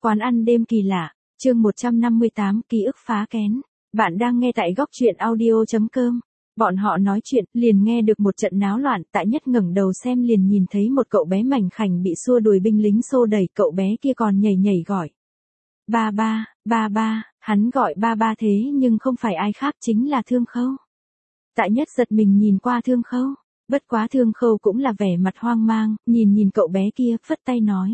Quán ăn đêm kỳ lạ, chương 158 ký ức phá kén. Bạn đang nghe tại góc truyện audio.com. Bọn họ nói chuyện, liền nghe được một trận náo loạn, Tạ Nhất ngẩng đầu xem liền nhìn thấy một cậu bé mảnh khảnh bị xua đuổi binh lính xô đẩy, cậu bé kia còn nhảy nhảy gọi. Ba ba, ba ba, hắn gọi ba ba thế nhưng không phải ai khác chính là Thương Khâu. Tạ Nhất giật mình nhìn qua Thương Khâu, bất quá Thương Khâu cũng là vẻ mặt hoang mang, nhìn cậu bé kia, phất tay nói.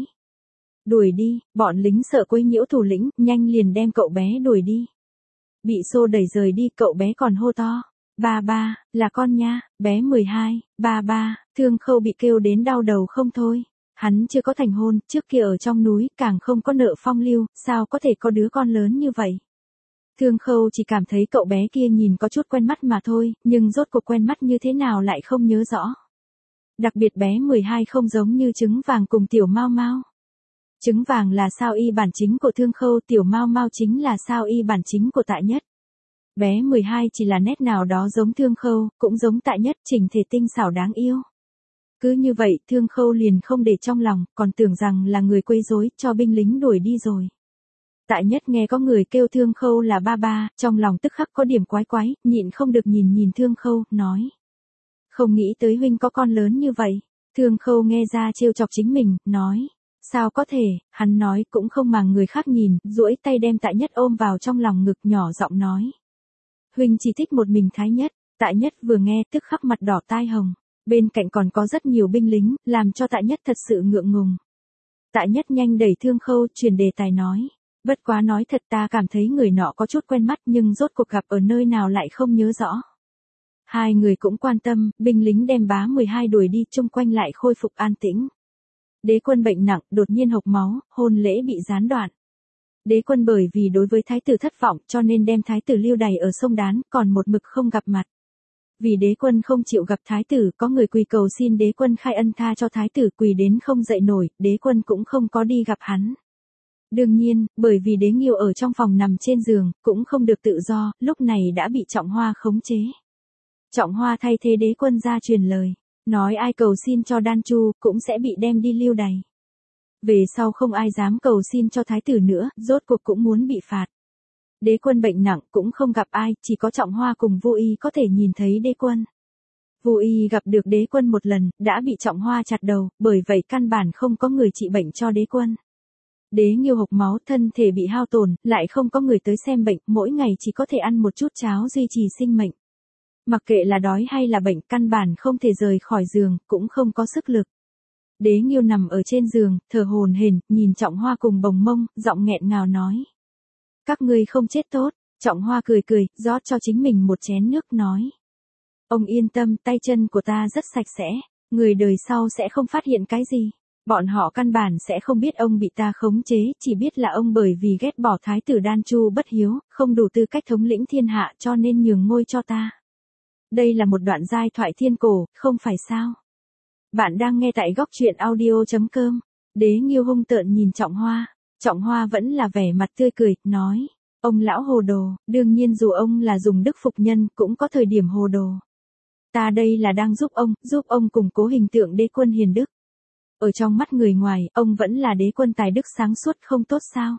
Đuổi đi, bọn lính sợ quấy nhiễu thủ lĩnh, nhanh liền đem cậu bé đuổi đi. Bị xô đẩy rời đi, cậu bé còn hô to. Ba ba, là con nha, bé 12, ba ba, Thương Khâu bị kêu đến đau đầu không thôi. Hắn chưa có thành hôn, trước kia ở trong núi, càng không có nợ phong lưu, sao có thể có đứa con lớn như vậy. Thương Khâu chỉ cảm thấy cậu bé kia nhìn có chút quen mắt mà thôi, nhưng rốt cuộc quen mắt như thế nào lại không nhớ rõ. Đặc biệt bé 12 không giống như trứng vàng cùng tiểu Mao Mao. Trứng vàng là sao y bản chính của Thương Khâu, tiểu Mao Mao chính là sao y bản chính của Tạ Nhất. Bé 12 chỉ là nét nào đó giống Thương Khâu, cũng giống Tạ Nhất, chỉnh thể tinh xảo đáng yêu. Cứ như vậy, Thương Khâu liền không để trong lòng, còn tưởng rằng là người quấy rối, cho binh lính đuổi đi rồi. Tạ Nhất nghe có người kêu Thương Khâu là ba ba, trong lòng tức khắc có điểm quái quái, nhịn không được nhìn Thương Khâu, nói. Không nghĩ tới huynh có con lớn như vậy. Thương Khâu nghe ra trêu chọc chính mình, nói. Sao có thể, hắn nói cũng không màng người khác nhìn, duỗi tay đem Tạ Nhất ôm vào trong lòng ngực, nhỏ giọng nói. Huynh chỉ thích một mình Thái Nhất. Tạ Nhất vừa nghe tức khắc mặt đỏ tai hồng, bên cạnh còn có rất nhiều binh lính, làm cho Tạ Nhất thật sự ngượng ngùng. Tạ Nhất nhanh đẩy Thương Khâu, chuyển đề tài nói. Bất quá nói thật, ta cảm thấy người nọ có chút quen mắt, nhưng rốt cuộc gặp ở nơi nào lại không nhớ rõ. Hai người cũng quan tâm, binh lính đem bá 12 đuổi đi, chung quanh lại khôi phục an tĩnh. Đế Quân bệnh nặng, đột nhiên hộc máu, hôn lễ bị gián đoạn. Đế Quân bởi vì đối với thái tử thất vọng, cho nên đem thái tử lưu đày ở sông Đán, còn một mực không gặp mặt. Vì Đế Quân không chịu gặp thái tử, có người quỳ cầu xin Đế Quân khai ân tha cho thái tử, quỳ đến không dậy nổi, Đế Quân cũng không có đi gặp hắn. Đương nhiên, bởi vì Đế Nghiêu ở trong phòng nằm trên giường, cũng không được tự do, lúc này đã bị Trọng Hoa khống chế. Trọng Hoa thay thế Đế Quân ra truyền lời, nói ai cầu xin cho Đan Chu, cũng sẽ bị đem đi lưu đày. Về sau không ai dám cầu xin cho thái tử nữa, rốt cuộc cũng muốn bị phạt. Đế Quân bệnh nặng, cũng không gặp ai, chỉ có Trọng Hoa cùng Vô Y có thể nhìn thấy Đế Quân. Vô Y gặp được Đế Quân một lần, đã bị Trọng Hoa chặt đầu, bởi vậy căn bản không có người trị bệnh cho Đế Quân. Đế Nghiêu hộc máu, thân thể bị hao tổn, lại không có người tới xem bệnh, mỗi ngày chỉ có thể ăn một chút cháo duy trì sinh mệnh. Mặc kệ là đói hay là bệnh, căn bản không thể rời khỏi giường, cũng không có sức lực. Đế Nghiêu nằm ở trên giường, thở hổn hển, nhìn Trọng Hoa cùng Bồng Mông, giọng nghẹn ngào nói. Các ngươi không chết tốt. Trọng Hoa cười cười, rót cho chính mình một chén nước, nói. Ông yên tâm, tay chân của ta rất sạch sẽ, người đời sau sẽ không phát hiện cái gì. Bọn họ căn bản sẽ không biết ông bị ta khống chế, chỉ biết là ông bởi vì ghét bỏ thái tử Đan Chu bất hiếu, không đủ tư cách thống lĩnh thiên hạ cho nên nhường ngôi cho ta. Đây là một đoạn giai thoại thiên cổ, không phải sao? Bạn đang nghe tại góc truyện audio.com. Đế Nghiêu hung tợn nhìn Trọng Hoa. Trọng Hoa vẫn là vẻ mặt tươi cười, nói. Ông lão hồ đồ, đương nhiên dù ông là dùng đức phục nhân, cũng có thời điểm hồ đồ. Ta đây là đang giúp ông củng cố hình tượng Đế Quân hiền đức. Ở trong mắt người ngoài, ông vẫn là Đế Quân tài đức sáng suốt không tốt sao?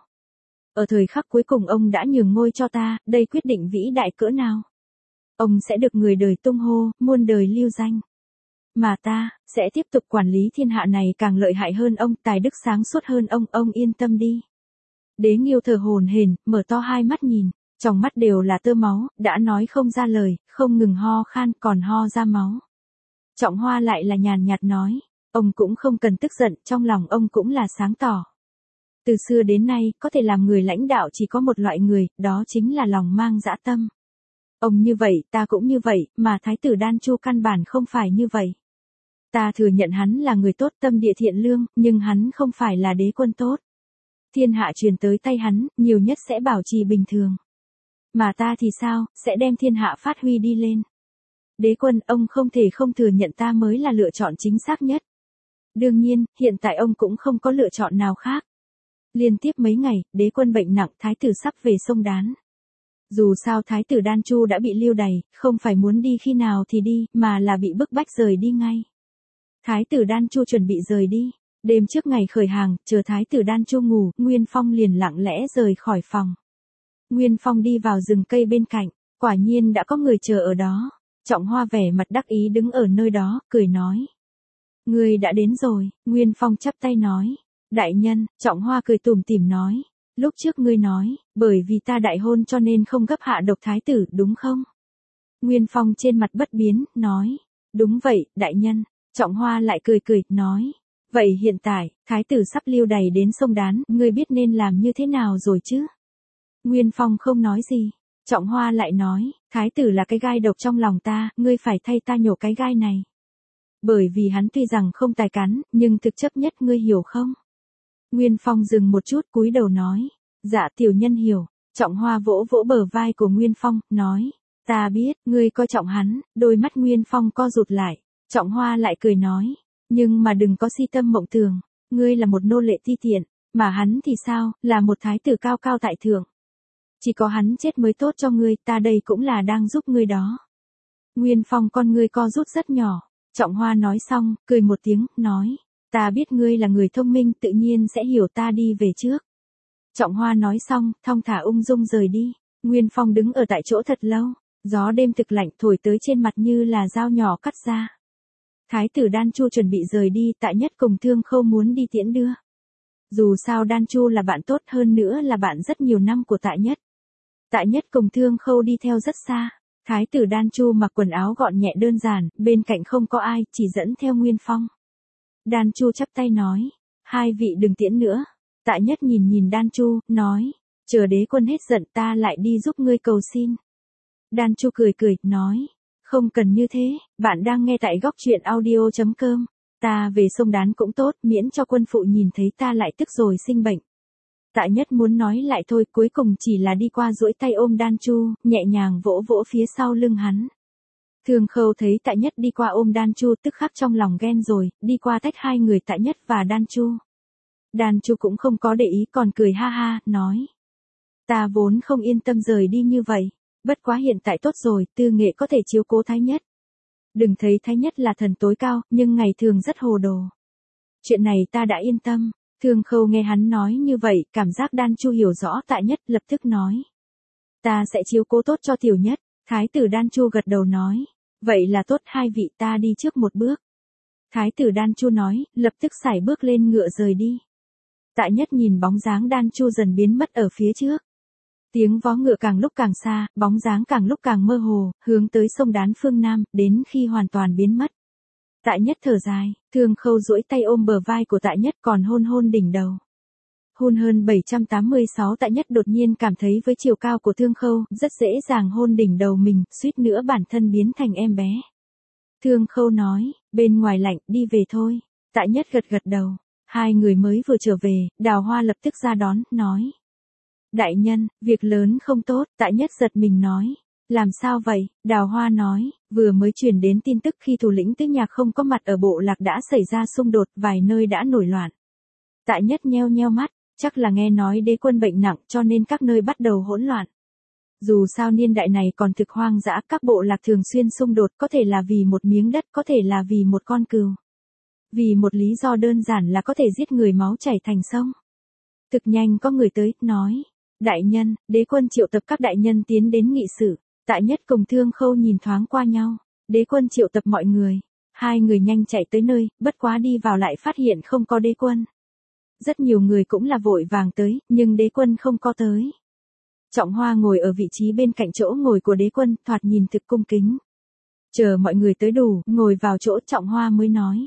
Ở thời khắc cuối cùng ông đã nhường ngôi cho ta, đây quyết định vĩ đại cỡ nào? Ông sẽ được người đời tung hô, muôn đời lưu danh. Mà ta, sẽ tiếp tục quản lý thiên hạ này càng lợi hại hơn ông, tài đức sáng suốt hơn ông yên tâm đi. Đế Nghiêu thở hổn hển, mở to hai mắt nhìn, trong mắt đều là tơ máu, đã nói không ra lời, không ngừng ho khan, còn ho ra máu. Trọng Hoa lại là nhàn nhạt nói, ông cũng không cần tức giận, trong lòng ông cũng là sáng tỏ. Từ xưa đến nay, có thể làm người lãnh đạo chỉ có một loại người, đó chính là lòng mang dã tâm. Ông như vậy, ta cũng như vậy, mà thái tử Đan Chu căn bản không phải như vậy. Ta thừa nhận hắn là người tốt, tâm địa thiện lương, nhưng hắn không phải là Đế Quân tốt. Thiên hạ truyền tới tay hắn, nhiều nhất sẽ bảo trì bình thường. Mà ta thì sao, sẽ đem thiên hạ phát huy đi lên. Đế Quân, ông không thể không thừa nhận ta mới là lựa chọn chính xác nhất. Đương nhiên, hiện tại ông cũng không có lựa chọn nào khác. Liên tiếp mấy ngày, Đế Quân bệnh nặng, thái tử sắp về sông Đán. Dù sao thái tử Đan Chu đã bị lưu đày, không phải muốn đi khi nào thì đi, mà là bị bức bách rời đi ngay. Thái tử Đan Chu chuẩn bị rời đi. Đêm trước ngày khởi hàng, chờ thái tử Đan Chu ngủ, Nguyên Phong liền lặng lẽ rời khỏi phòng. Nguyên Phong đi vào rừng cây bên cạnh, quả nhiên đã có người chờ ở đó. Trọng Hoa vẻ mặt đắc ý đứng ở nơi đó, cười nói. Ngươi đã đến rồi, Nguyên Phong chắp tay nói. Đại nhân, Trọng Hoa cười tủm tỉm nói. Lúc trước ngươi nói, bởi vì ta đại hôn cho nên không gấp hạ độc thái tử, đúng không? Nguyên Phong trên mặt bất biến, nói. Đúng vậy, đại nhân. Trọng Hoa lại cười cười, nói. Vậy hiện tại, thái tử sắp lưu đày đến sông Đán, ngươi biết nên làm như thế nào rồi chứ? Nguyên Phong không nói gì. Trọng Hoa lại nói, thái tử là cái gai độc trong lòng ta, ngươi phải thay ta nhổ cái gai này. Bởi vì hắn tuy rằng không tài cắn, nhưng thực chấp nhất ngươi hiểu không? Nguyên Phong dừng một chút cúi đầu nói, dạ tiểu nhân hiểu. Trọng Hoa vỗ vỗ bờ vai của Nguyên Phong, nói, ta biết, ngươi coi trọng hắn, đôi mắt Nguyên Phong co rụt lại. Trọng Hoa lại cười nói, nhưng mà đừng có si tâm mộng tưởng, ngươi là một nô lệ ti tiện, mà hắn thì sao, là một thái tử cao cao tại thượng. Chỉ có hắn chết mới tốt cho ngươi, ta đây cũng là đang giúp ngươi đó. Nguyên Phong con ngươi co rút rất nhỏ. Trọng Hoa nói xong, cười một tiếng, nói, ta biết ngươi là người thông minh tự nhiên sẽ hiểu ta đi về trước. Trọng Hoa nói xong, thong thả ung dung rời đi. Nguyên Phong đứng ở tại chỗ thật lâu, gió đêm thực lạnh thổi tới trên mặt như là dao nhỏ cắt ra. Thái tử Đan Chu chuẩn bị rời đi, Tạ Nhất cùng Thương Khâu muốn đi tiễn đưa. Dù sao Đan Chu là bạn tốt hơn nữa là bạn rất nhiều năm của Tạ Nhất. Tạ Nhất cùng Thương Khâu đi theo rất xa. Thái tử Đan Chu mặc quần áo gọn nhẹ đơn giản, bên cạnh không có ai, chỉ dẫn theo Nguyên Phong. Đan Chu chắp tay nói, hai vị đừng tiễn nữa. Tạ Nhất nhìn nhìn Đan Chu, nói, chờ đế quân hết giận ta lại đi giúp ngươi cầu xin. Đan Chu cười cười, nói, không cần như thế, bạn đang nghe tại góc truyện audio.com. Ta về sông Đán cũng tốt, miễn cho quân phụ nhìn thấy ta lại tức rồi sinh bệnh. Tạ Nhất muốn nói lại thôi, cuối cùng chỉ là đi qua duỗi tay ôm Đan Chu, nhẹ nhàng vỗ vỗ phía sau lưng hắn. Thương Khâu thấy Tạ Nhất đi qua ôm Đan Chu tức khắc trong lòng ghen rồi, đi qua tách hai người Tạ Nhất và Đan Chu. Đan Chu cũng không có để ý còn cười ha ha, nói. Ta vốn không yên tâm rời đi như vậy, bất quá hiện tại tốt rồi, Tư Nghệ có thể chiếu cố Thái Nhất. Đừng thấy Thái Nhất là thần tối cao, nhưng ngày thường rất hồ đồ. Chuyện này ta đã yên tâm. Thương Khâu nghe hắn nói như vậy, cảm giác Đan Chu hiểu rõ Tạ Nhất, lập tức nói. Ta sẽ chiếu cố tốt cho Tiểu Nhất. Thái tử Đan Chu gật đầu nói. Vậy là tốt, hai vị ta đi trước một bước. Thái tử Đan Chu nói, lập tức sải bước lên ngựa rời đi. Tạ Nhất nhìn bóng dáng Đan Chu dần biến mất ở phía trước. Tiếng vó ngựa càng lúc càng xa, bóng dáng càng lúc càng mơ hồ, hướng tới sông Đán phương Nam, đến khi hoàn toàn biến mất. Tạ Nhất thở dài, Thương Khâu duỗi tay ôm bờ vai của Tạ Nhất còn hôn hôn đỉnh đầu. Hôn hơn 786 Tạ Nhất đột nhiên cảm thấy với chiều cao của Thương Khâu, rất dễ dàng hôn đỉnh đầu mình, suýt nữa bản thân biến thành em bé. Thương Khâu nói, bên ngoài lạnh, đi về thôi. Tạ Nhất gật gật đầu. Hai người mới vừa trở về, Đào Hoa lập tức ra đón, nói. Đại nhân, việc lớn không tốt, Tạ Nhất giật mình nói. Làm sao vậy? Đào Hoa nói, vừa mới truyền đến tin tức khi thủ lĩnh Tứ Nhạc không có mặt ở bộ lạc đã xảy ra xung đột, vài nơi đã nổi loạn. Tạ Nhất nheo nheo mắt, chắc là nghe nói đế quân bệnh nặng cho nên các nơi bắt đầu hỗn loạn. Dù sao niên đại này còn thực hoang dã, các bộ lạc thường xuyên xung đột, có thể là vì một miếng đất, có thể là vì một con cừu. Vì một lý do đơn giản là có thể giết người máu chảy thành sông. Thực nhanh có người tới, nói. Đại nhân, đế quân triệu tập các đại nhân tiến đến nghị sự. Tạ Nhất cùng Thương Khâu nhìn thoáng qua nhau. Đế quân triệu tập mọi người. Hai người nhanh chạy tới nơi, bất quá đi vào lại phát hiện không có đế quân. Rất nhiều người cũng là vội vàng tới, nhưng đế quân không có tới. Trọng Hoa ngồi ở vị trí bên cạnh chỗ ngồi của đế quân, thoạt nhìn thực cung kính. Chờ mọi người tới đủ, ngồi vào chỗ Trọng Hoa mới nói.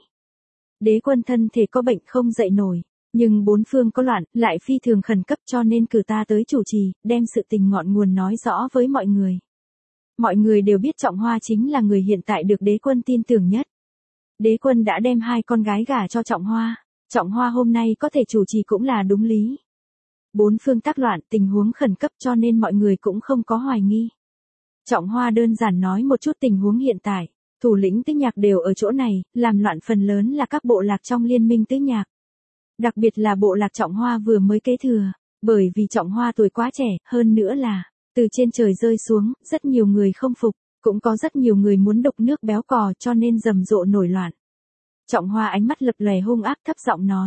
Đế quân thân thể có bệnh không dậy nổi, nhưng bốn phương có loạn, lại phi thường khẩn cấp cho nên cử ta tới chủ trì, đem sự tình ngọn nguồn nói rõ với mọi người. Mọi người đều biết Trọng Hoa chính là người hiện tại được đế quân tin tưởng nhất. Đế quân đã đem hai con gái gả cho Trọng Hoa. Trọng Hoa hôm nay có thể chủ trì cũng là đúng lý. Bốn phương tác loạn, tình huống khẩn cấp cho nên mọi người cũng không có hoài nghi. Trọng Hoa đơn giản nói một chút tình huống hiện tại. Thủ lĩnh Tứ Nhạc đều ở chỗ này, làm loạn phần lớn là các bộ lạc trong liên minh Tứ Nhạc. Đặc biệt là bộ lạc Trọng Hoa vừa mới kế thừa, bởi vì Trọng Hoa tuổi quá trẻ, hơn nữa là, từ trên trời rơi xuống, rất nhiều người không phục, cũng có rất nhiều người muốn đục nước béo cò cho nên rầm rộ nổi loạn. Trọng Hoa ánh mắt lập lòe hung ác thấp giọng nói.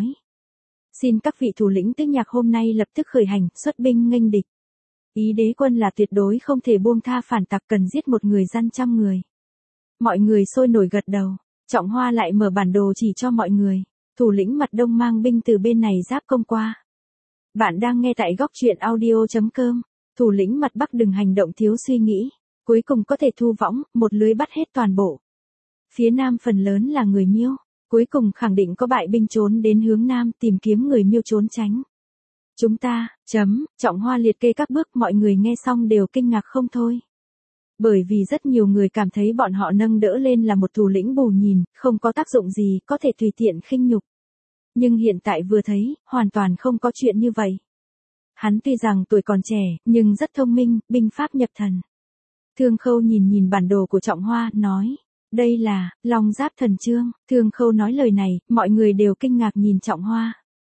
Xin các vị thủ lĩnh tứ nhạc hôm nay lập tức khởi hành, xuất binh nghênh địch. Ý đế quân là tuyệt đối không thể buông tha phản tặc, cần giết một người gian trăm người. Mọi người sôi nổi gật đầu. Trọng Hoa lại mở bản đồ chỉ cho mọi người. Thủ lĩnh mặt đông mang binh từ bên này giáp công qua. Bạn đang nghe tại góc truyện audio.com. Thủ lĩnh mặt bắc đừng hành động thiếu suy nghĩ. Cuối cùng có thể thu võng, một lưới bắt hết toàn bộ. Phía nam phần lớn là người Miêu. Cuối cùng khẳng định có bại binh trốn đến hướng nam tìm kiếm người Miêu trốn tránh. Chúng ta, Trọng Hoa liệt kê các bước, mọi người nghe xong đều kinh ngạc không thôi. Bởi vì rất nhiều người cảm thấy bọn họ nâng đỡ lên là một thủ lĩnh bù nhìn, không có tác dụng gì, có thể tùy tiện khinh nhục. Nhưng hiện tại vừa thấy, hoàn toàn không có chuyện như vậy. Hắn tuy rằng tuổi còn trẻ, nhưng rất thông minh, binh pháp nhập thần. Thương Khâu nhìn bản đồ của Trọng Hoa, nói. Đây là, Long Giáp Thần Chương. Thương Khâu nói lời này, mọi người đều kinh ngạc nhìn Trọng Hoa.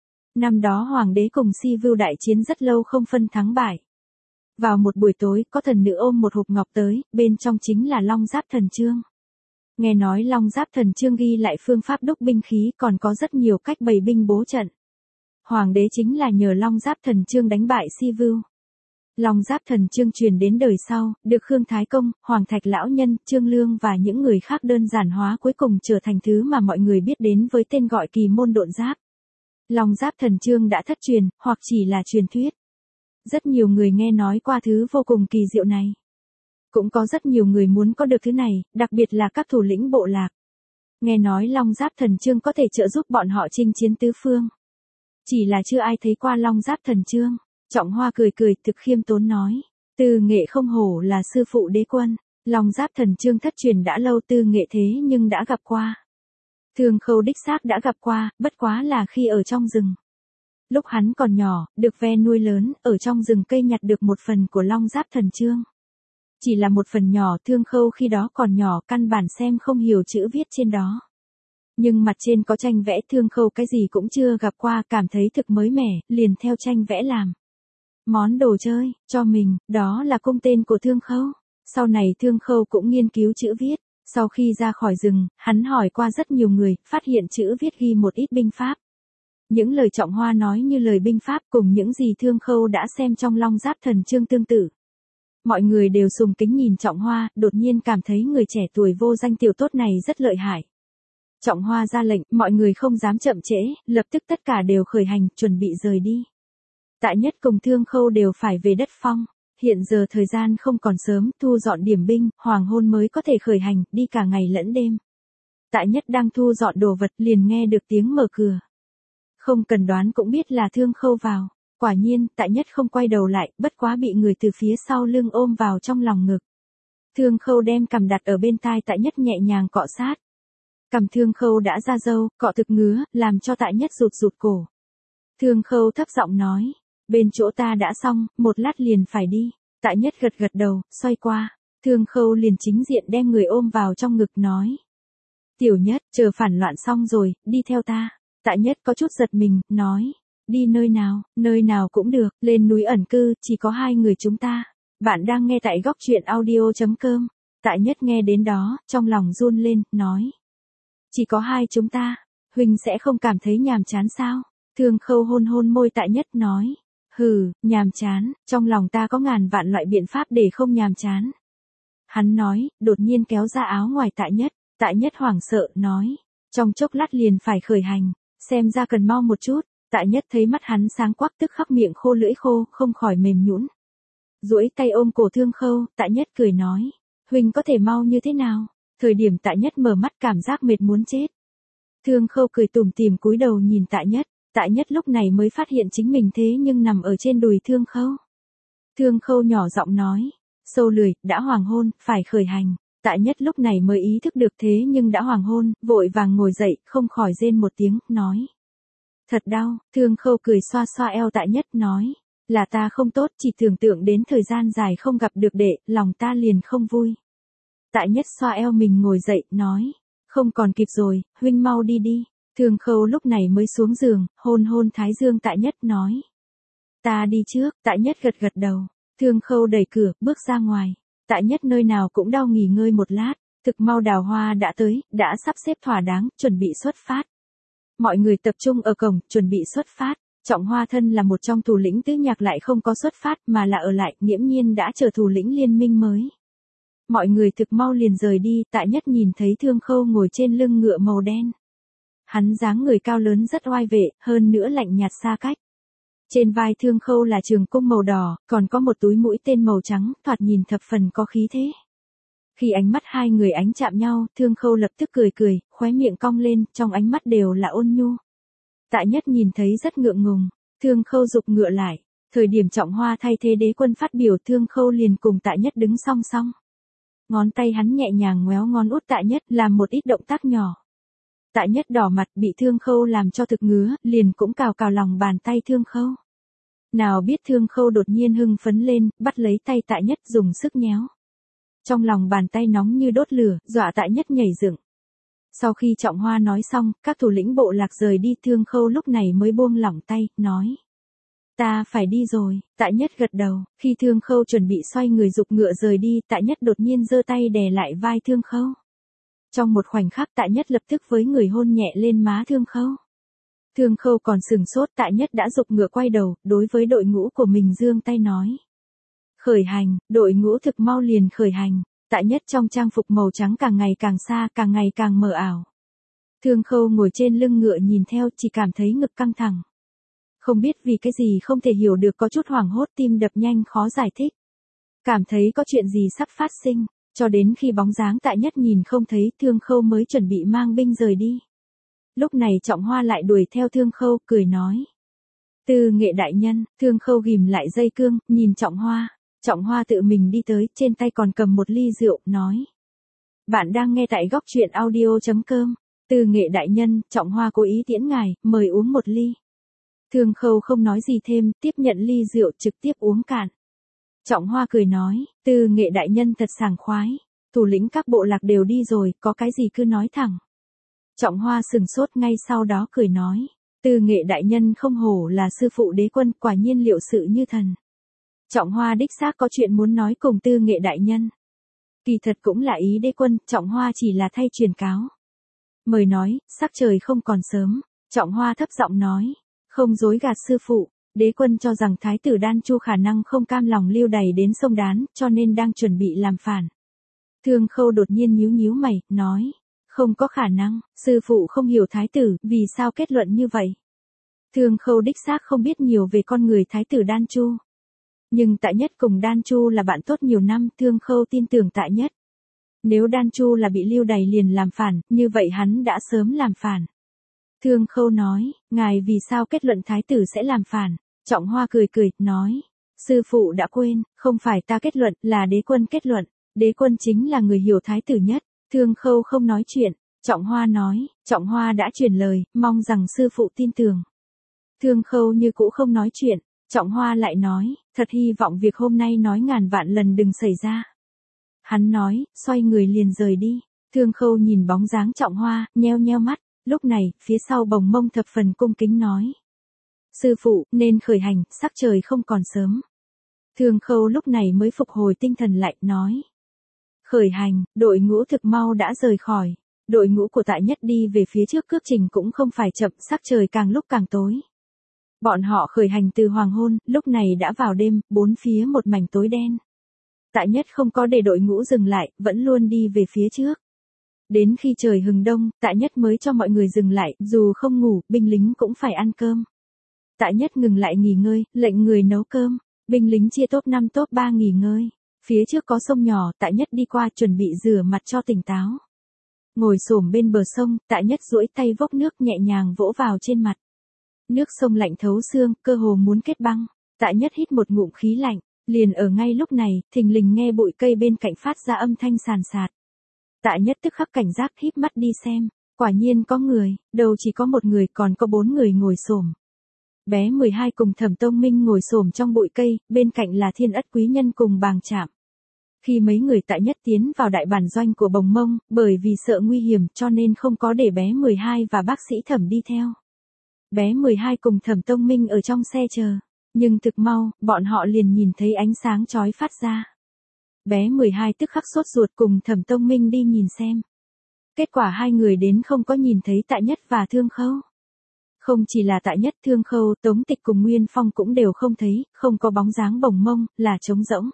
Năm đó Hoàng đế cùng Si Vưu đại chiến rất lâu không phân thắng bại. Vào một buổi tối, có thần nữ ôm một hộp ngọc tới, bên trong chính là Long Giáp Thần Chương. Nghe nói Long Giáp Thần Chương ghi lại phương pháp đúc binh khí, còn có rất nhiều cách bày binh bố trận. Hoàng đế chính là nhờ Long Giáp Thần Chương đánh bại Si Vưu. Long Giáp Thần Chương truyền đến đời sau, được Khương Thái Công, Hoàng Thạch Lão Nhân, Trương Lương và những người khác đơn giản hóa, cuối cùng trở thành thứ mà mọi người biết đến với tên gọi Kỳ Môn Độn Giáp. Long Giáp Thần Chương đã thất truyền, hoặc chỉ là truyền thuyết. Rất nhiều người nghe nói qua thứ vô cùng kỳ diệu này. Cũng có rất nhiều người muốn có được thứ này, đặc biệt là các thủ lĩnh bộ lạc. Nghe nói Long Giáp Thần Chương có thể trợ giúp bọn họ chinh chiến tứ phương. Chỉ là chưa ai thấy qua Long Giáp Thần Chương. Trọng Hoa cười thực khiêm tốn nói. Tư Nghệ không hổ là sư phụ đế quân. Long Giáp Thần Chương thất truyền đã lâu, Tư Nghệ thế nhưng đã gặp qua. Thương Khâu đích xác đã gặp qua, bất quá là khi ở trong rừng. Lúc hắn còn nhỏ, được ve nuôi lớn, ở trong rừng cây nhặt được một phần của Long Giáp Thần Chương. Chỉ là một phần nhỏ, Thương Khâu khi đó còn nhỏ, căn bản xem không hiểu chữ viết trên đó. Nhưng mặt trên có tranh vẽ, Thương Khâu cái gì cũng chưa gặp qua, cảm thấy thực mới mẻ, liền theo tranh vẽ làm. Món đồ chơi, cho mình, đó là cung tên của Thương Khâu. Sau này Thương Khâu cũng nghiên cứu chữ viết. Sau khi ra khỏi rừng, hắn hỏi qua rất nhiều người, phát hiện chữ viết ghi một ít binh pháp. Những lời Trọng Hoa nói như lời binh pháp cùng những gì Thương Khâu đã xem trong Long Giáp Thần Chương tương tự. Mọi người đều sùng kính nhìn Trọng Hoa, đột nhiên cảm thấy người trẻ tuổi vô danh tiểu tốt này rất lợi hại. Trọng Hoa ra lệnh, mọi người không dám chậm trễ, lập tức tất cả đều khởi hành, chuẩn bị rời đi. Tạ Nhất cùng Thương Khâu đều phải về đất phong. Hiện giờ thời gian không còn sớm, thu dọn điểm binh, hoàng hôn mới có thể khởi hành, đi cả ngày lẫn đêm. Tạ Nhất đang thu dọn đồ vật, liền nghe được tiếng mở cửa. Không cần đoán cũng biết là Thương Khâu vào. Quả nhiên, Tạ Nhất không quay đầu lại, bất quá bị người từ phía sau lưng ôm vào trong lòng ngực. Thương Khâu đem cằm đặt ở bên tai Tạ Nhất nhẹ nhàng cọ sát. Cằm Thương Khâu đã ra râu, cọ thực ngứa, làm cho Tạ Nhất rụt cổ. Thương Khâu thấp giọng nói. Bên chỗ ta đã xong, một lát liền phải đi. Tạ Nhất gật đầu, xoay qua. Thương Khâu liền chính diện đem người ôm vào trong ngực nói. Tiểu Nhất, chờ phản loạn xong rồi, đi theo ta. Tạ Nhất có chút giật mình, nói. Đi nơi nào cũng được, lên núi ẩn cư, chỉ có hai người chúng ta. Bạn đang nghe tại góc truyện audio.com. Tạ Nhất nghe đến đó, trong lòng run lên, nói. Chỉ có hai chúng ta, huynh sẽ không cảm thấy nhàm chán sao? Thương Khâu hôn môi Tạ Nhất nói. Hừ, nhàm chán, trong lòng ta có ngàn vạn loại biện pháp để không nhàm chán. Hắn nói, đột nhiên kéo ra áo ngoài Tạ Nhất hoảng sợ, nói. Trong chốc lát liền phải khởi hành, xem ra cần mau một chút. Tạ Nhất thấy mắt hắn sáng quắc, tức khắc miệng khô lưỡi khô, không khỏi mềm nhũn. Duỗi tay ôm cổ Thương Khâu, Tạ Nhất cười nói. Huynh có thể mau như thế nào? Thời điểm Tạ Nhất mở mắt cảm giác mệt muốn chết. Thương Khâu cười tủm tỉm cúi đầu nhìn Tạ Nhất. Tạ Nhất lúc này mới phát hiện chính mình thế nhưng nằm ở trên đùi Thương Khâu. Thương Khâu nhỏ giọng nói. Sâu lười, đã hoàng hôn, phải khởi hành. Tạ Nhất lúc này mới ý thức được thế nhưng đã hoàng hôn, vội vàng ngồi dậy, không khỏi rên một tiếng, nói. Thật đau, Thương Khâu cười xoa xoa eo Tạ Nhất, nói. Là ta không tốt, chỉ tưởng tượng đến thời gian dài không gặp được đệ, lòng ta liền không vui. Tạ Nhất xoa eo mình ngồi dậy, nói. Không còn kịp rồi, huynh mau đi đi. Thương Khâu lúc này mới xuống giường, hôn thái dương Tạ Nhất, nói. Ta đi trước, Tạ Nhất gật đầu. Thương Khâu đẩy cửa, bước ra ngoài. Tạ Nhất nơi nào cũng đau, nghỉ ngơi một lát. Thực mau đào hoa đã tới, đã sắp xếp thỏa đáng, chuẩn bị xuất phát. Mọi người tập trung ở cổng, chuẩn bị xuất phát. Trọng Hoa thân là một trong thủ lĩnh tứ nhạc lại không có xuất phát mà là ở lại, nghiễm nhiên đã trở thủ lĩnh liên minh mới. Mọi người thực mau liền rời đi, Tạ Nhất nhìn thấy Thương Khâu ngồi trên lưng ngựa màu đen. Hắn dáng người cao lớn rất oai vệ, hơn nữa lạnh nhạt xa cách. Trên vai Thương Khâu là trường cung màu đỏ, còn có một túi mũi tên màu trắng, thoạt nhìn thập phần có khí thế. Khi ánh mắt hai người ánh chạm nhau, Thương Khâu lập tức cười cười, khóe miệng cong lên, trong ánh mắt đều là ôn nhu. Tạ Nhất nhìn thấy rất ngượng ngùng, Thương Khâu giục ngựa lại. Thời điểm Trọng Hoa thay thế đế quân phát biểu, Thương Khâu liền cùng Tạ Nhất đứng song song. Ngón tay hắn nhẹ nhàng ngoéo ngón út Tạ Nhất, làm một ít động tác nhỏ. Tạ Nhất đỏ mặt, bị Thương Khâu làm cho thực ngứa, liền cũng cào cào lòng bàn tay Thương Khâu. Nào biết Thương Khâu đột nhiên hưng phấn lên, bắt lấy tay Tạ Nhất dùng sức nhéo. Trong lòng bàn tay nóng như đốt lửa, dọa Tạ Nhất nhảy dựng. Sau khi Trọng Hoa nói xong, các thủ lĩnh bộ lạc rời đi, Thương Khâu lúc này mới buông lỏng tay, nói. Ta phải đi rồi. Tạ Nhất gật đầu, khi Thương Khâu chuẩn bị xoay người giục ngựa rời đi, Tạ Nhất đột nhiên giơ tay đè lại vai Thương Khâu. Trong một khoảnh khắc Tạ Nhất lập tức với người hôn nhẹ lên má Thương Khâu. Thương Khâu còn sừng sốt, Tạ Nhất đã giục ngựa quay đầu, đối với đội ngũ của mình giương tay nói. Khởi hành, đội ngũ thực mau liền khởi hành. Tạ Nhất trong trang phục màu trắng càng ngày càng xa, càng ngày càng mờ ảo. Thương Khâu ngồi trên lưng ngựa nhìn theo, chỉ cảm thấy ngực căng thẳng. Không biết vì cái gì không thể hiểu được, có chút hoảng hốt, tim đập nhanh khó giải thích. Cảm thấy có chuyện gì sắp phát sinh, cho đến khi bóng dáng Tạ Nhất nhìn không thấy, Thương Khâu mới chuẩn bị mang binh rời đi. Lúc này Trọng Hoa lại đuổi theo Thương Khâu, cười nói. Tư Nghệ đại nhân. Thương Khâu ghim lại dây cương, nhìn Trọng Hoa. Trọng Hoa tự mình đi tới, trên tay còn cầm một ly rượu, nói. Bạn đang nghe tại góc truyện audio.com. Tư Nghệ đại nhân, Trọng Hoa cố ý tiễn ngài, mời uống một ly. Thương Khâu không nói gì thêm, tiếp nhận ly rượu trực tiếp uống cạn. Trọng Hoa cười nói, Tư Nghệ đại nhân thật sảng khoái. Thủ lĩnh các bộ lạc đều đi rồi, có cái gì cứ nói thẳng. Trọng Hoa sừng sốt, ngay sau đó cười nói. Tư Nghệ đại nhân không hổ là sư phụ đế quân, quả nhiên liệu sự như thần. Trọng Hoa đích xác có chuyện muốn nói cùng Tư Nghệ đại nhân. Kỳ thật cũng là ý đế quân, Trọng Hoa chỉ là thay truyền cáo. Mời nói, sắc trời không còn sớm. Trọng Hoa thấp giọng nói, không dối gạt sư phụ, đế quân cho rằng thái tử Đan Chu khả năng không cam lòng lưu đày đến sông Đán, cho nên đang chuẩn bị làm phản. Thương Khâu đột nhiên nhíu nhíu mày, nói, không có khả năng, sư phụ không hiểu thái tử, vì sao kết luận như vậy. Thương Khâu đích xác không biết nhiều về con người thái tử Đan Chu. Nhưng Tạ Nhất cùng Đan Chu là bạn tốt nhiều năm, Thương Khâu tin tưởng Tạ Nhất. Nếu Đan Chu là bị lưu đày liền làm phản, như vậy hắn đã sớm làm phản. Thương Khâu nói, ngài vì sao kết luận thái tử sẽ làm phản? Trọng Hoa cười cười, nói, sư phụ đã quên, không phải ta kết luận, là đế quân kết luận, đế quân chính là người hiểu thái tử nhất. Thương Khâu không nói chuyện, Trọng Hoa nói, Trọng Hoa đã truyền lời, mong rằng sư phụ tin tưởng. Thương Khâu như cũ không nói chuyện, Trọng Hoa lại nói, thật hy vọng việc hôm nay nói ngàn vạn lần đừng xảy ra. Hắn nói, xoay người liền rời đi. Thương Khâu nhìn bóng dáng Trọng Hoa, nheo nheo mắt, lúc này, phía sau bồng mông thập phần cung kính nói. Sư phụ, nên khởi hành, sắc trời không còn sớm. Thương Khâu lúc này mới phục hồi tinh thần lại, nói. Khởi hành, đội ngũ thực mau đã rời khỏi. Đội ngũ của Tạ Nhất đi về phía trước, cước trình cũng không phải chậm, sắc trời càng lúc càng tối. Bọn họ khởi hành từ hoàng hôn, lúc này đã vào đêm, bốn phía một mảnh tối đen. Tạ Nhất không có để đội ngũ dừng lại, vẫn luôn đi về phía trước. Đến khi trời hừng đông, Tạ Nhất mới cho mọi người dừng lại, dù không ngủ, binh lính cũng phải ăn cơm. Tạ Nhất ngừng lại nghỉ ngơi, lệnh người nấu cơm. Binh lính chia top 5 top 3 nghỉ ngơi. Phía trước có sông nhỏ, Tạ Nhất đi qua chuẩn bị rửa mặt cho tỉnh táo. Ngồi xổm bên bờ sông, Tạ Nhất duỗi tay vốc nước nhẹ nhàng vỗ vào trên mặt. Nước sông lạnh thấu xương, cơ hồ muốn kết băng. Tạ Nhất hít một ngụm khí lạnh, liền ở ngay lúc này, thình lình nghe bụi cây bên cạnh phát ra âm thanh sàn sạt. Tạ Nhất tức khắc cảnh giác híp mắt đi xem, quả nhiên có người, đâu chỉ có một người, còn có 4 người ngồi xổm. Bé 12 cùng Thẩm Tông Minh ngồi xổm trong bụi cây, bên cạnh là Thiên Ất quý nhân cùng Bàng Trạm. Khi mấy người Tạ Nhất tiến vào đại bản doanh của Bồng Mông, bởi vì sợ nguy hiểm cho nên không có để bé 12 và bác sĩ Thẩm đi theo. Bé 12 cùng Thẩm Tông Minh ở trong xe chờ, nhưng thực mau, bọn họ liền nhìn thấy ánh sáng chói phát ra. Bé 12 tức khắc sốt ruột cùng Thẩm Tông Minh đi nhìn xem. Kết quả hai người đến không có nhìn thấy Tạ Nhất và Thương Khâu. Không chỉ là Tạ Nhất, Thương Khâu, Tống Tịch cùng Nguyên Phong cũng đều không thấy, không có bóng dáng bồng mông, là trống rỗng.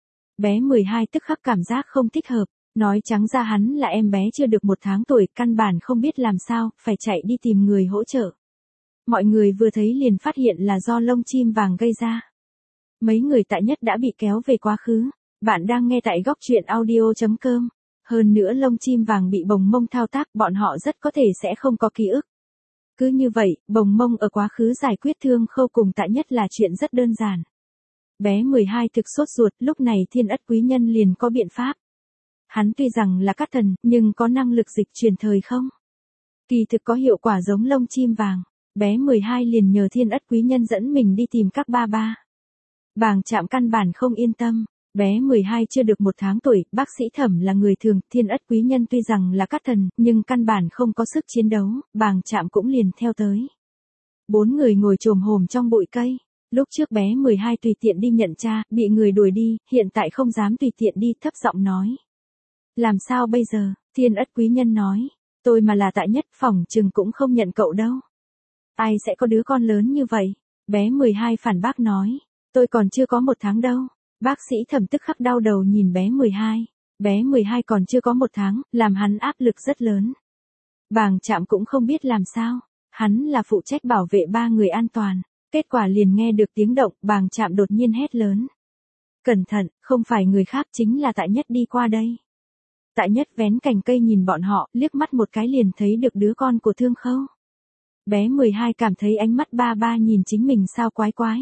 Bé 12 tức khắc cảm giác không thích hợp, nói trắng ra hắn là em bé chưa được 1 tháng tuổi, căn bản không biết làm sao, phải chạy đi tìm người hỗ trợ. Mọi người vừa thấy liền phát hiện là do lông chim vàng gây ra. Mấy người Tạ Nhất đã bị kéo về quá khứ. Bạn đang nghe tại góc truyện audio.com. Hơn nữa lông chim vàng bị bồng mông thao tác, bọn họ rất có thể sẽ không có ký ức. Cứ như vậy, bồng mông ở quá khứ giải quyết Thương Khâu cùng Tạ Nhất là chuyện rất đơn giản. Bé 12 thực sốt ruột, lúc này Thiên Ất Quý Nhân liền có biện pháp. Hắn tuy rằng là các thần, nhưng có năng lực dịch truyền thời không? Kỳ thực có hiệu quả giống lông chim vàng. Bé 12 liền nhờ Thiên Ất Quý Nhân dẫn mình đi tìm các ba ba. Bàng Trạm căn bản không yên tâm. Bé 12 chưa được 1 tháng tuổi, bác sĩ Thẩm là người thường, Thiên Ất Quý Nhân tuy rằng là các thần, nhưng căn bản không có sức chiến đấu, Bàng Trạm cũng liền theo tới. 4 người ngồi chồm hổm trong bụi cây. Lúc trước bé 12 tùy tiện đi nhận cha, bị người đuổi đi, hiện tại không dám tùy tiện đi, thấp giọng nói. Làm sao bây giờ? Thiên Ất Quý Nhân nói. Tôi mà là Tạ Nhất, phỏng chừng cũng không nhận cậu đâu. Ai sẽ có đứa con lớn như vậy? Bé 12 phản bác nói. Tôi còn chưa có 1 tháng đâu. Bác sĩ Thẩm tức khắc đau đầu nhìn bé 12. Bé 12 còn chưa có 1 tháng, làm hắn áp lực rất lớn. Bàng Trạm cũng không biết làm sao. Hắn là phụ trách bảo vệ 3 người an toàn. Kết quả liền nghe được tiếng động, Bàng Trạm đột nhiên hét lớn. Cẩn thận, không phải người khác, chính là Tạ Nhất đi qua đây. Tạ Nhất vén cành cây nhìn bọn họ, liếc mắt một cái liền thấy được đứa con của Thương Khâu. Bé 12 cảm thấy ánh mắt ba ba nhìn chính mình sao quái quái.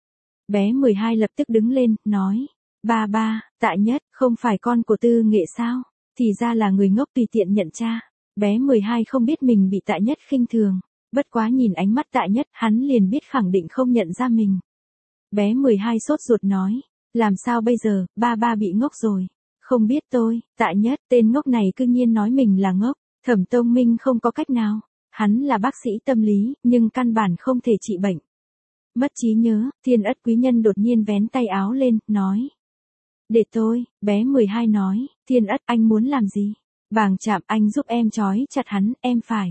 Bé 12 lập tức đứng lên, nói. Ba ba, Tạ Nhất, không phải con của Tư Nghệ sao? Thì ra là người ngốc tùy tiện nhận cha. Bé 12 không biết mình bị Tạ Nhất khinh thường. Bất quá nhìn ánh mắt Tạ Nhất, hắn liền biết khẳng định không nhận ra mình. Bé 12 sốt ruột nói. Làm sao bây giờ, ba ba bị ngốc rồi. Không biết tôi, Tạ Nhất, tên ngốc này cư nhiên nói mình là ngốc. Thẩm Tông Minh không có cách nào. Hắn là bác sĩ tâm lý, nhưng căn bản không thể trị bệnh. Mất trí nhớ, Thiên Ất Quý Nhân đột nhiên vén tay áo lên, nói. Để tôi, bé 12 nói, Thiên Ất, anh muốn làm gì? Bàng Trạm, anh giúp em trói chặt hắn, em phải.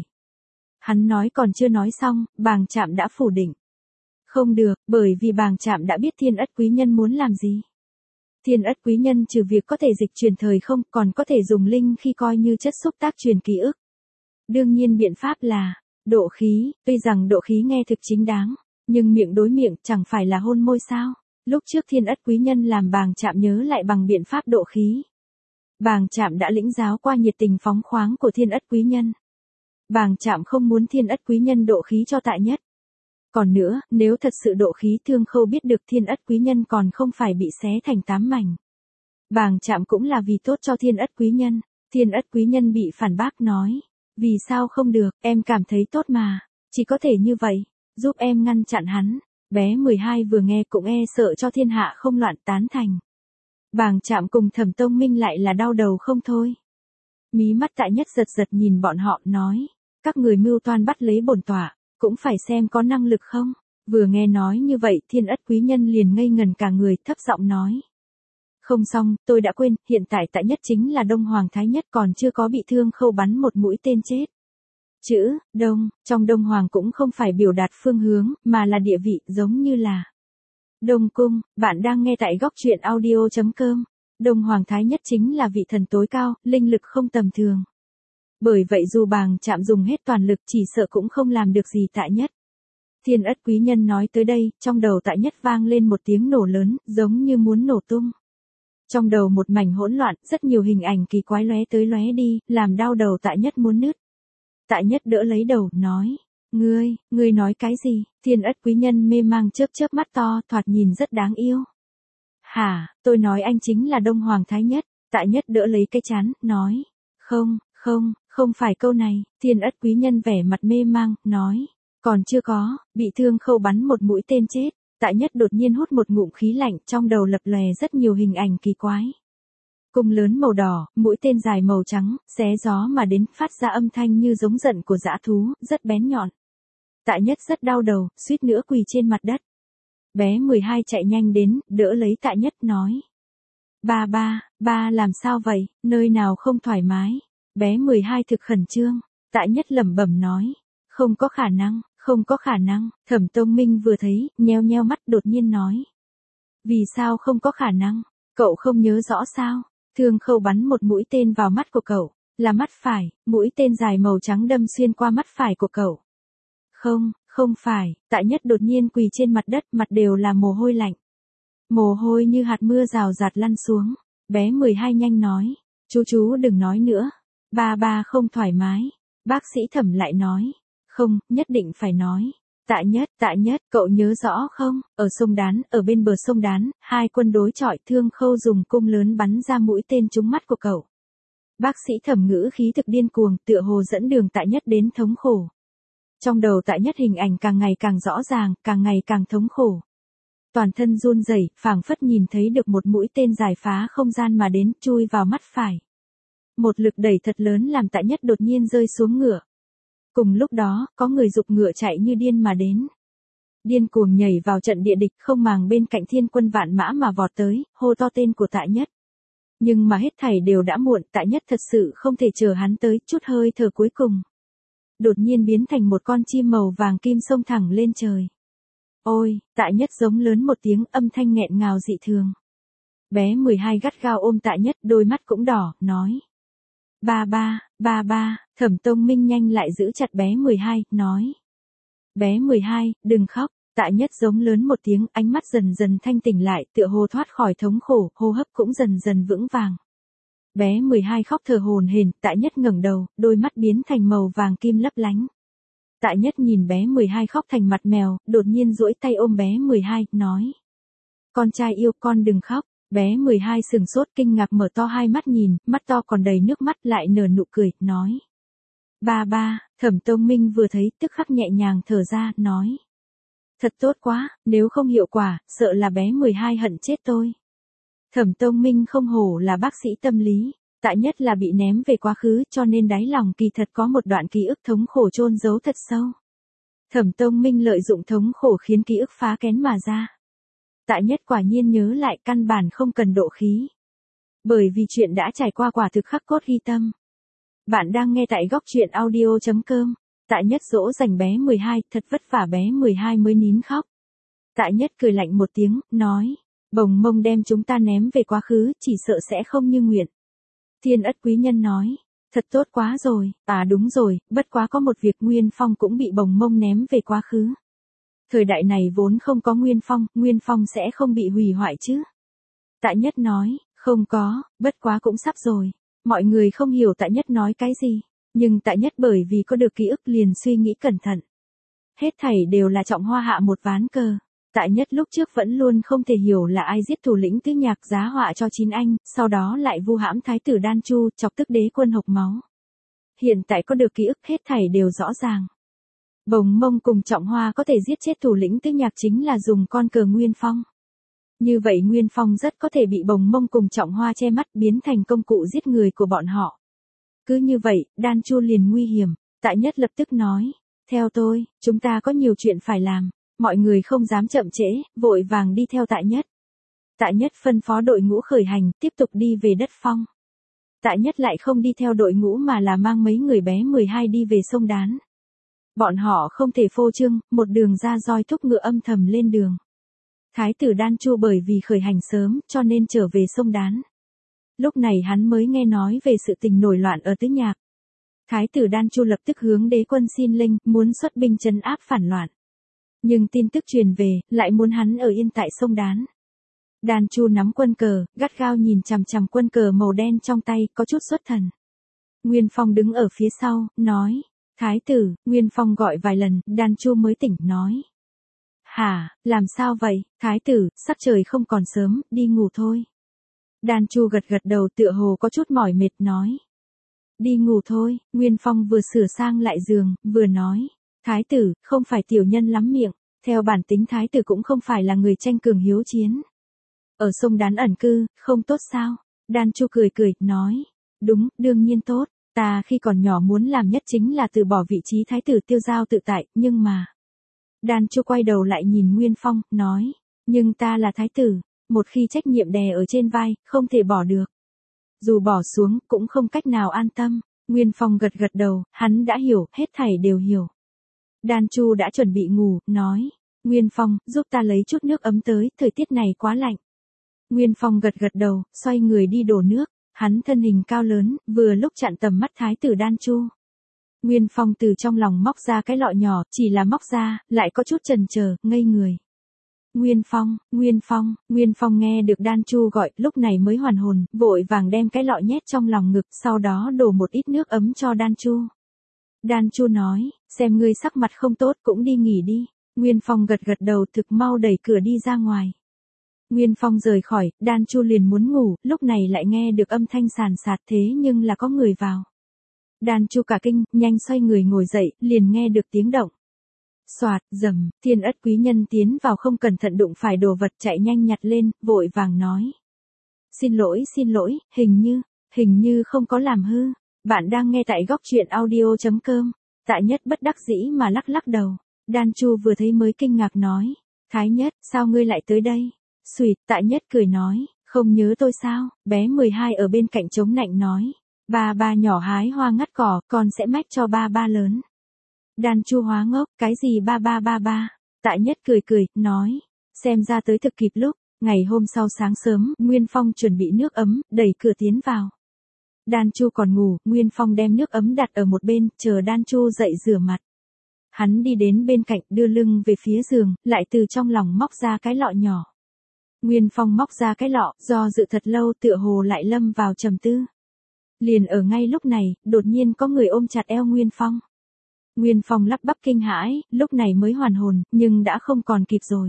Hắn nói còn chưa nói xong, Bàng Trạm đã phủ định. Không được, bởi vì Bàng Trạm đã biết Thiên Ất Quý Nhân muốn làm gì. Thiên Ất Quý Nhân trừ việc có thể dịch truyền thời không, còn có thể dùng linh khi coi như chất xúc tác truyền ký ức. Đương nhiên biện pháp là, độ khí, tuy rằng độ khí nghe thực chính đáng, nhưng miệng đối miệng chẳng phải là hôn môi sao. Lúc trước Thiên Ất Quý Nhân làm Bàng Trạm nhớ lại bằng biện pháp độ khí. Bàng Trạm đã lĩnh giáo qua nhiệt tình phóng khoáng của Thiên Ất Quý Nhân. Bàng Trạm không muốn Thiên Ất Quý Nhân độ khí cho Tạ Nhất. Còn nữa, nếu thật sự độ khí, Thương Khâu biết được Thiên Ất Quý Nhân còn không phải bị xé thành 8 mảnh. Bàng Trạm cũng là vì tốt cho Thiên Ất Quý Nhân. Thiên Ất Quý Nhân bị phản bác nói. Vì sao không được, em cảm thấy tốt mà. Chỉ có thể như vậy, giúp em ngăn chặn hắn. Bé 12 vừa nghe cũng e sợ cho thiên hạ không loạn, tán thành. Bàng Trạm cùng Thẩm Tông Minh lại là đau đầu không thôi. Mí mắt Tạ Nhất giật giật nhìn bọn họ, nói. Các người mưu toan bắt lấy bổn tọa, cũng phải xem có năng lực không. Vừa nghe nói như vậy, Thiên Ất Quý Nhân liền ngây ngần cả người, thấp giọng nói. Không xong, tôi đã quên, hiện tại Tạ Nhất chính là Đông Hoàng Thái Nhất, còn chưa có bị Thương Khâu bắn một mũi tên chết. Chữ Đông, trong Đông Hoàng cũng không phải biểu đạt phương hướng, mà là địa vị, giống như là Đông Cung. Bạn đang nghe tại góc truyện audio.com. Đông Hoàng Thái Nhất chính là vị thần tối cao, linh lực không tầm thường. Bởi vậy dù Bàng Trạm dùng hết toàn lực chỉ sợ cũng không làm được gì Tạ Nhất. Thiên Ất Quý Nhân nói tới đây, trong đầu Tạ Nhất vang lên một tiếng nổ lớn, giống như muốn nổ tung. Trong đầu một mảnh hỗn loạn, rất nhiều hình ảnh kỳ quái lóe tới lóe đi, làm đau đầu Tạ Nhất muốn nứt. Tạ Nhất đỡ lấy đầu, nói. Ngươi nói cái gì? Thiên Ất Quý Nhân mê mang chớp chớp mắt to, thoạt nhìn rất đáng yêu. Hả, tôi nói anh chính là Đông Hoàng Thái Nhất. Tạ Nhất đỡ lấy cái trán, nói. Không phải câu này. Thiên Ất Quý Nhân vẻ mặt mê mang, nói. Còn chưa có, bị Thương Khâu bắn một mũi tên chết. Tạ Nhất đột nhiên hút một ngụm khí lạnh, trong đầu lập lòe rất nhiều hình ảnh kỳ quái. Cung lớn màu đỏ, mũi tên dài màu trắng, xé gió mà đến, phát ra âm thanh như giống giận của dã thú, rất bén nhọn. Tạ Nhất rất đau đầu, suýt nữa quỳ trên mặt đất. Bé 12 chạy nhanh đến, đỡ lấy Tạ Nhất, nói. Ba làm sao vậy, nơi nào không thoải mái? Bé 12 thực khẩn trương, Tạ Nhất lẩm bẩm nói. Không có khả năng, không có khả năng, Thẩm Tông Minh vừa thấy, nheo nheo mắt đột nhiên nói. Vì sao không có khả năng? Cậu không nhớ rõ sao? Thương Khâu bắn một mũi tên vào mắt của cậu, là mắt phải, mũi tên dài màu trắng đâm xuyên qua mắt phải của cậu. Không phải, Tạ Nhất đột nhiên quỳ trên mặt đất, mặt đều là mồ hôi lạnh. Mồ hôi như hạt mưa rào rạt lăn xuống. Bé 12 nhanh nói, chú đừng nói nữa. Ba không thoải mái. Bác sĩ Thẩm lại nói, không, nhất định phải nói. Tạ Nhất, cậu nhớ rõ không, ở sông Đán, ở bên bờ sông Đán, hai quân đối chọi, Thương Khâu dùng cung lớn bắn ra mũi tên trúng mắt của cậu. Bác sĩ Thẩm ngữ khí thực điên cuồng, tựa hồ dẫn đường Tạ Nhất đến thống khổ. Trong đầu Tạ Nhất hình ảnh càng ngày càng rõ ràng, càng ngày càng thống khổ. Toàn thân run rẩy, phảng phất nhìn thấy được một mũi tên dài phá không gian mà đến, chui vào mắt phải. Một lực đẩy thật lớn làm Tạ Nhất đột nhiên rơi xuống ngựa. Cùng lúc đó, có người giục ngựa chạy như điên mà đến. Điên cuồng nhảy vào trận địa địch, không màng bên cạnh thiên quân vạn mã mà vọt tới, hô to tên của Tạ Nhất. Nhưng mà hết thảy đều đã muộn, Tạ Nhất thật sự không thể chờ hắn tới chút hơi thở cuối cùng. Đột nhiên biến thành một con chim màu vàng kim xông thẳng lên trời. Ôi, Tạ Nhất giống lớn một tiếng, âm thanh nghẹn ngào dị thường. Bé 12 gắt gao ôm Tạ Nhất, đôi mắt cũng đỏ, nói. Ba, Thẩm Tông Minh nhanh lại giữ chặt bé 12, nói. Bé 12, đừng khóc, Tạ Nhất giống lớn một tiếng, ánh mắt dần dần thanh tỉnh lại, tựa hồ thoát khỏi thống khổ, hô hấp cũng dần dần vững vàng. Bé 12 khóc thở hổn hển, Tạ Nhất ngẩng đầu, đôi mắt biến thành màu vàng kim lấp lánh. Tạ Nhất nhìn bé 12 khóc thành mặt mèo, đột nhiên duỗi tay ôm bé 12, nói. Con trai yêu, con đừng khóc. Bé 12 sừng sốt kinh ngạc mở to hai mắt nhìn, mắt to còn đầy nước mắt lại nở nụ cười, nói. Ba, Thẩm Tông Minh vừa thấy tức khắc nhẹ nhàng thở ra, nói. Thật tốt quá, nếu không hiệu quả, sợ là bé 12 hận chết tôi. Thẩm Tông Minh không hổ là bác sĩ tâm lý, Tạ Nhất là bị ném về quá khứ cho nên đáy lòng kỳ thật có một đoạn ký ức thống khổ chôn giấu thật sâu. Thẩm Tông Minh lợi dụng thống khổ khiến ký ức phá kén mà ra. Tạ Nhất quả nhiên nhớ lại căn bản không cần độ khí. Bởi vì chuyện đã trải qua quả thực khắc cốt ghi tâm. Bạn đang nghe tại góc truyện audio.com. Tạ Nhất dỗ dành bé 12, thật vất vả bé 12 mới nín khóc. Tạ Nhất cười lạnh một tiếng, nói. Bồng Mông đem chúng ta ném về quá khứ, chỉ sợ sẽ không như nguyện. Thiên Ất quý nhân nói. Thật tốt quá rồi, đúng rồi, bất quá có một việc Nguyên Phong cũng bị Bồng Mông ném về quá khứ. Thời đại này vốn không có Nguyên Phong sẽ không bị hủy hoại chứ. Tạ Nhất nói, không có, bất quá cũng sắp rồi. Mọi người không hiểu Tạ Nhất nói cái gì, nhưng Tạ Nhất bởi vì có được ký ức liền suy nghĩ cẩn thận. Hết thảy đều là Trọng Hoa hạ một ván cờ. Tạ Nhất lúc trước vẫn luôn không thể hiểu là ai giết thủ lĩnh Tứ Nhạc giá họa cho chín anh, sau đó lại vu hãm thái tử Đan Chu, chọc tức đế quân hộc máu. Hiện tại có được ký ức hết thảy đều rõ ràng. Bồng Mông cùng Trọng Hoa có thể giết chết thủ lĩnh Tứ Nhạc chính là dùng con cờ Nguyên Phong. Như vậy Nguyên Phong rất có thể bị Bồng Mông cùng Trọng Hoa che mắt biến thành công cụ giết người của bọn họ. Cứ như vậy, Đan Chu liền nguy hiểm, Tạ Nhất lập tức nói, theo tôi, chúng ta có nhiều chuyện phải làm, mọi người không dám chậm trễ, vội vàng đi theo Tạ Nhất. Tạ Nhất phân phó đội ngũ khởi hành, tiếp tục đi về đất phong. Tạ Nhất lại không đi theo đội ngũ mà là mang mấy người bé 12 đi về sông Đán. Bọn họ không thể phô trương, một đường ra roi thúc ngựa âm thầm lên đường. Thái tử Đan Chu bởi vì khởi hành sớm cho nên trở về sông Đán. Lúc này hắn mới nghe nói về sự tình nổi loạn ở Tứ Nhạc. Thái tử Đan Chu lập tức hướng đế quân xin lệnh, muốn xuất binh trấn áp phản loạn. Nhưng tin tức truyền về, lại muốn hắn ở yên tại sông Đán. Đan Chu nắm quân cờ, gắt gao nhìn chằm chằm quân cờ màu đen trong tay, có chút xuất thần. Nguyên Phong đứng ở phía sau, nói. Thái tử, Nguyên Phong gọi vài lần, Đan Chu mới tỉnh, nói. Hả, làm sao vậy, thái tử, sắc trời không còn sớm, đi ngủ thôi. Đan Chu gật gật đầu tựa hồ có chút mỏi mệt, nói. Đi ngủ thôi, Nguyên Phong vừa sửa sang lại giường, vừa nói. Thái tử, không phải tiểu nhân lắm miệng, theo bản tính thái tử cũng không phải là người tranh cường hiếu chiến. Ở sông Đán ẩn cư, không tốt sao? Đan Chu cười cười, nói. Đúng, đương nhiên tốt, ta khi còn nhỏ muốn làm nhất chính là từ bỏ vị trí thái tử tiêu giao tự tại, nhưng mà. Đan Chu quay đầu lại nhìn Nguyên Phong, nói. Nhưng ta là thái tử, một khi trách nhiệm đè ở trên vai, không thể bỏ được. Dù bỏ xuống, cũng không cách nào an tâm. Nguyên Phong gật gật đầu, hắn đã hiểu, hết thảy đều hiểu. Đan Chu đã chuẩn bị ngủ, nói. Nguyên Phong, giúp ta lấy chút nước ấm tới, thời tiết này quá lạnh. Nguyên Phong gật gật đầu, xoay người đi đổ nước. Hắn thân hình cao lớn, vừa lúc chặn tầm mắt thái tử Đan Chu. Nguyên Phong từ trong lòng móc ra cái lọ nhỏ, chỉ là móc ra, lại có chút chần chờ, ngây người. Nguyên Phong, Nguyên Phong, Nguyên Phong nghe được Đan Chu gọi, lúc này mới hoàn hồn, vội vàng đem cái lọ nhét trong lòng ngực, sau đó đổ một ít nước ấm cho Đan Chu. Đan Chu nói, xem ngươi sắc mặt không tốt cũng đi nghỉ đi. Nguyên Phong gật gật đầu, thực mau đẩy cửa đi ra ngoài. Nguyên Phong rời khỏi, Đan Chu liền muốn ngủ, lúc này lại nghe được âm thanh sàn sạt thế nhưng là có người vào. Đan Chu cả kinh, nhanh xoay người ngồi dậy, liền nghe được tiếng động. Soạt, rầm, Thiên Ất quý nhân tiến vào không cẩn thận đụng phải đồ vật chạy nhanh nhặt lên, vội vàng nói. Xin lỗi, hình như không có làm hư. Bạn đang nghe tại góc truyện audio.com. Tạ Nhất bất đắc dĩ mà lắc lắc đầu. Đan Chu vừa thấy mới kinh ngạc nói. Thái Nhất, sao ngươi lại tới đây? Xùyt, Tạ Nhất cười nói, không nhớ tôi sao? Bé 12 ở bên cạnh chống nạnh nói. Ba nhỏ hái hoa ngắt cỏ, con sẽ mách cho ba lớn. Đan Chu hóa ngốc, cái gì ba. Tạ Nhất cười, nói. Xem ra tới thực kịp lúc. Ngày hôm sau sáng sớm, Nguyên Phong chuẩn bị nước ấm, đẩy cửa tiến vào. Đan Chu còn ngủ, Nguyên Phong đem nước ấm đặt ở một bên, chờ Đan Chu dậy rửa mặt. Hắn đi đến bên cạnh, đưa lưng về phía giường, lại từ trong lòng móc ra cái lọ nhỏ. Nguyên Phong móc ra cái lọ, do dự thật lâu tựa hồ lại lâm vào trầm tư. Liền ở ngay lúc này, đột nhiên có người ôm chặt eo Nguyên Phong. Nguyên Phong lắp bắp kinh hãi, lúc này mới hoàn hồn, nhưng đã không còn kịp rồi.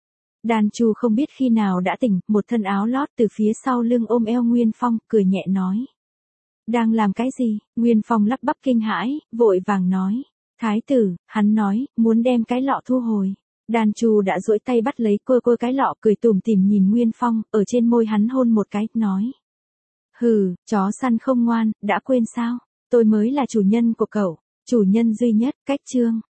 Đan Chu không biết khi nào đã tỉnh, một thân áo lót từ phía sau lưng ôm eo Nguyên Phong, cười nhẹ nói. Đang làm cái gì? Nguyên Phong lắp bắp kinh hãi, vội vàng nói. Thái tử, hắn nói, muốn đem cái lọ thu hồi. Đan Chu đã duỗi tay bắt lấy cô cái lọ, cười tủm tỉm nhìn Nguyên Phong, ở trên môi hắn hôn một cái, nói. Hừ, chó săn không ngoan, đã quên sao? Tôi mới là chủ nhân của cậu, chủ nhân duy nhất, cách chương.